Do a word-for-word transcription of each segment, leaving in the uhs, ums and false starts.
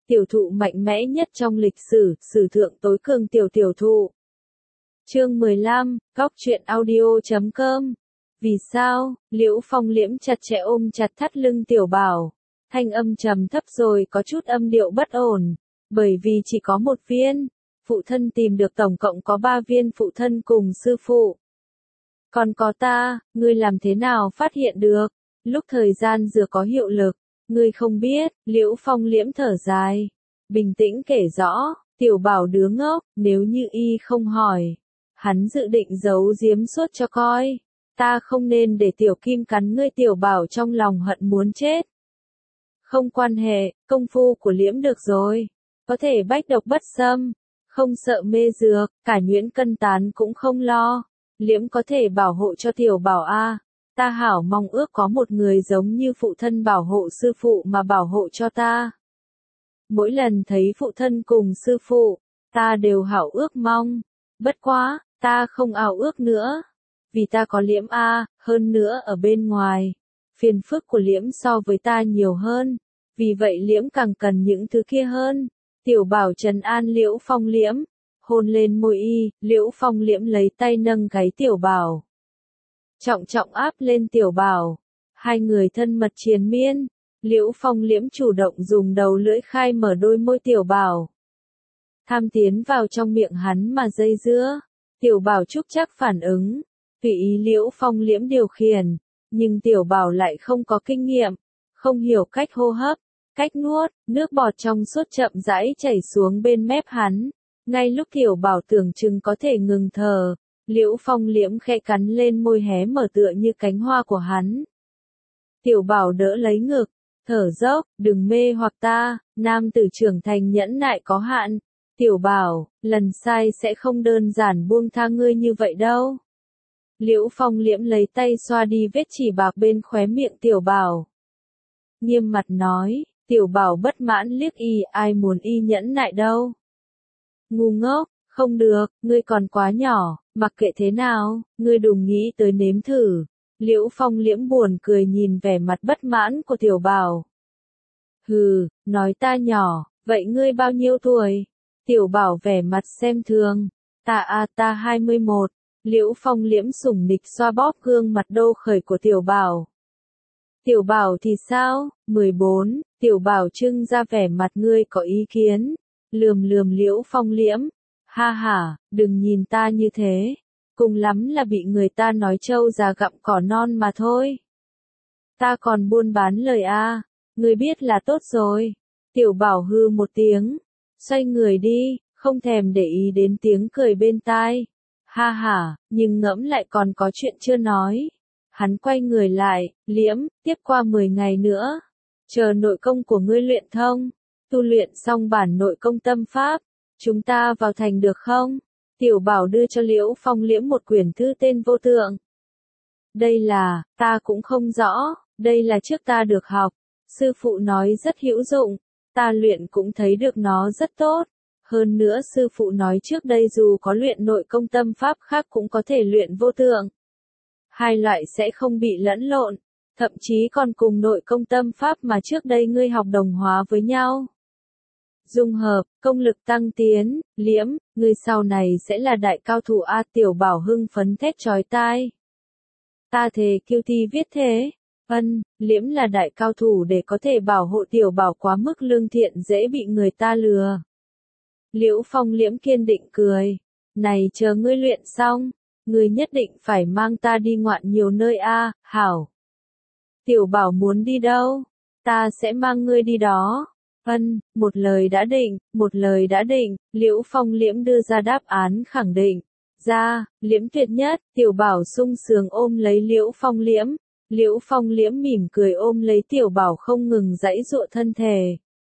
tiểu thụ mạnh mẽ nhất trong lịch sử, sử thượng tối cường tiểu tiểu thụ. Chương mười lăm, góc truyện audio chấm com. Vì sao? Liễu Phong liễm chặt chẽ ôm chặt thắt lưng Tiểu Bảo. Thanh âm trầm thấp rồi có chút âm điệu bất ổn. Bởi vì chỉ có một viên. Phụ thân tìm được tổng cộng có ba viên phụ thân cùng sư phụ. Còn có ta, ngươi làm thế nào phát hiện được? Lúc thời gian dừa có hiệu lực, ngươi không biết. Liễu Phong liễm thở dài. Bình tĩnh kể rõ, Tiểu Bảo đứa ngốc, nếu như y không hỏi. Hắn dự định giấu giếm suốt cho coi. Ta không nên để Tiểu Kim cắn ngươi. Tiểu Bảo trong lòng hận muốn chết. Không quan hệ, công phu của liễm được rồi. Có thể bách độc bất xâm. Không sợ mê dược, cả nhuyễn cân tán cũng không lo. Liễm có thể bảo hộ cho Tiểu Bảo a. Ta hảo mong ước có một người giống như phụ thân bảo hộ sư phụ mà bảo hộ cho ta. Mỗi lần thấy phụ thân cùng sư phụ, ta đều hảo ước mong. Bất quá, ta không ao ước nữa. Vì ta có liễm a, hơn nữa ở bên ngoài. Phiền phức của liễm so với ta nhiều hơn. Vì vậy liễm càng cần những thứ kia hơn. Tiểu Bảo trấn an Liễu Phong liễm. Hôn lên môi y, Liễu Phong liễm lấy tay nâng gáy Tiểu Bảo. Trọng trọng áp lên Tiểu Bảo. Hai người thân mật triền miên. Liễu Phong liễm chủ động dùng đầu lưỡi khai mở đôi môi Tiểu Bảo. Tham tiến vào trong miệng hắn mà dây dưa. Tiểu Bảo chúc chắc phản ứng. Tùy ý Liễu Phong liễm điều khiển. Nhưng Tiểu Bảo lại không có kinh nghiệm. Không hiểu cách hô hấp. Cách nuốt, nước bọt trong suốt chậm rãi chảy xuống bên mép hắn. Ngay lúc Tiểu Bảo tưởng chừng có thể ngừng thở, Liễu Phong liễm khẽ cắn lên môi hé mở tựa như cánh hoa của hắn. Tiểu Bảo đỡ lấy ngực, thở dốc, đừng mê hoặc ta, nam tử trưởng thành nhẫn nại có hạn. Tiểu Bảo, lần sai sẽ không đơn giản buông tha ngươi như vậy đâu. Liễu Phong liễm lấy tay xoa đi vết chỉ bạc bên khóe miệng Tiểu Bảo. Nghiêm mặt nói. Tiểu Bảo bất mãn liếc y, ai muốn y nhẫn nại đâu. Ngu ngốc, không được, ngươi còn quá nhỏ, mặc kệ thế nào, ngươi đừng nghĩ tới nếm thử. Liễu Phong liễm buồn cười nhìn vẻ mặt bất mãn của Tiểu Bảo. Hừ, nói ta nhỏ, vậy ngươi bao nhiêu tuổi? Tiểu Bảo vẻ mặt xem thường. Ta a ta hai mươi mốt. Liễu Phong liễm sủng nịch xoa bóp gương mặt đô khởi của Tiểu Bảo. Tiểu Bảo thì sao? mười bốn. Tiểu Bảo trưng ra vẻ mặt ngươi có ý kiến. Lườm lườm Liễu Phong liễm. Ha ha, đừng nhìn ta như thế. Cùng lắm là bị người ta nói trâu già gặm cỏ non mà thôi. Ta còn buôn bán lời a, ngươi biết là tốt rồi. Tiểu Bảo hư một tiếng. Xoay người đi, không thèm để ý đến tiếng cười bên tai. Ha ha, nhưng ngẫm lại còn có chuyện chưa nói. Hắn quay người lại, liễm, tiếp qua mười ngày nữa. Chờ nội công của ngươi luyện thông. Tu luyện xong bản nội công tâm pháp. Chúng ta vào thành được không? Tiểu Bảo đưa cho Liễu Phong liễm một quyển thư tên Vô Tượng. Đây là, ta cũng không rõ, đây là trước ta được học. Sư phụ nói rất hữu dụng. Ta luyện cũng thấy được nó rất tốt. Hơn nữa sư phụ nói trước đây dù có luyện nội công tâm pháp khác cũng có thể luyện vô tượng. Hai loại sẽ không bị lẫn lộn, thậm chí còn cùng nội công tâm pháp mà trước đây ngươi học đồng hóa với nhau. Dung hợp, công lực tăng tiến, liễm, ngươi sau này sẽ là đại cao thủ a. Tiểu Bảo hưng phấn thét chói tai. Ta thề kiêu thi viết thế. Ân, liễm là đại cao thủ để có thể bảo hộ Tiểu Bảo quá mức lương thiện dễ bị người ta lừa. Liễu Phong liễm kiên định cười. Này chờ ngươi luyện xong. Ngươi nhất định phải mang ta đi ngoạn nhiều nơi a, hảo. Tiểu Bảo muốn đi đâu? Ta sẽ mang ngươi đi đó. Ân, một lời đã định, một lời đã định, Liễu Phong liễm đưa ra đáp án khẳng định. Ra, liễm tuyệt nhất, Tiểu Bảo sung sướng ôm lấy Liễu Phong liễm. Liễu Phong liễm mỉm cười ôm lấy Tiểu Bảo không ngừng giãy giụa thân thể.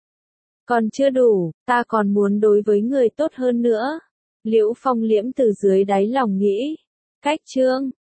Còn chưa đủ, ta còn muốn đối với người tốt hơn nữa. Liễu Phong liễm từ dưới đáy lòng nghĩ. Cách chương